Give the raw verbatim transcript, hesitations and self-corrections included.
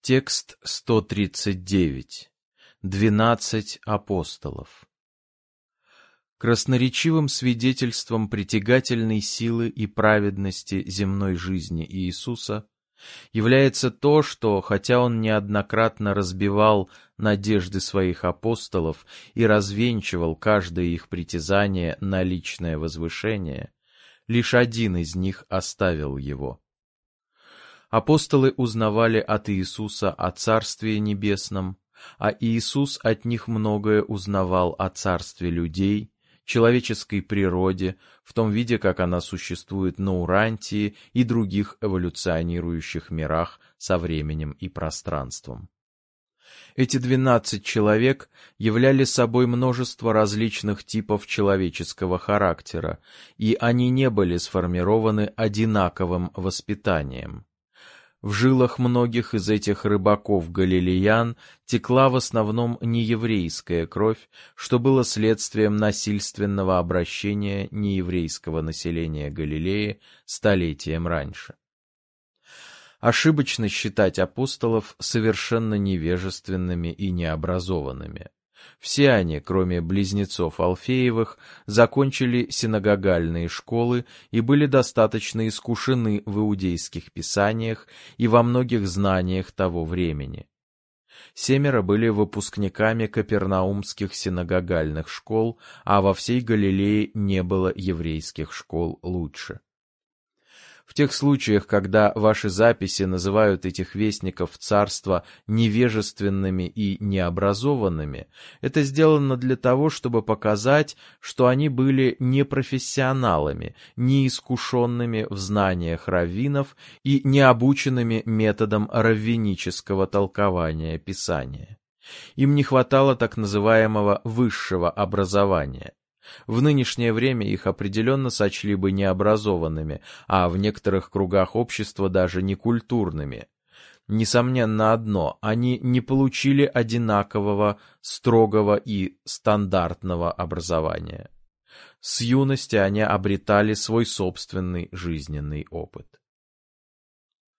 Текст сто тридцать девять. Двенадцать апостолов. Красноречивым свидетельством притягательной силы и праведности земной жизни Иисуса является то, что, хотя Он неоднократно разбивал надежды своих апостолов и развенчивал каждое их притязание на личное возвышение, лишь один из них оставил Его. Апостолы узнавали от Иисуса о Царстве Небесном, а Иисус от них многое узнавал о царстве людей, человеческой природе, в том виде, как она существует на Урантии и других эволюционирующих мирах со временем и пространством. Эти двенадцать человек являли собой множество различных типов человеческого характера, и они не были сформированы одинаковым воспитанием. В жилах многих из этих рыбаков-галилеян текла в основном нееврейская кровь, что было следствием насильственного обращения нееврейского населения Галилеи столетием раньше. Ошибочно считать апостолов совершенно невежественными и необразованными. Все они, кроме близнецов Алфеевых, закончили синагогальные школы и были достаточно искушены в иудейских писаниях и во многих знаниях того времени. Семеро были выпускниками капернаумских синагогальных школ, а во всей Галилее не было еврейских школ лучше. В тех случаях, когда ваши записи называют этих вестников царства невежественными и необразованными, это сделано для того, чтобы показать, что они были не профессионалами, не искушенными в знаниях раввинов и не обученными методом раввинического толкования Писания. Им не хватало так называемого высшего образования. В нынешнее время их определенно сочли бы необразованными, а в некоторых кругах общества даже некультурными. Несомненно одно, они не получили одинакового, строгого и стандартного образования. С юности они обретали свой собственный жизненный опыт.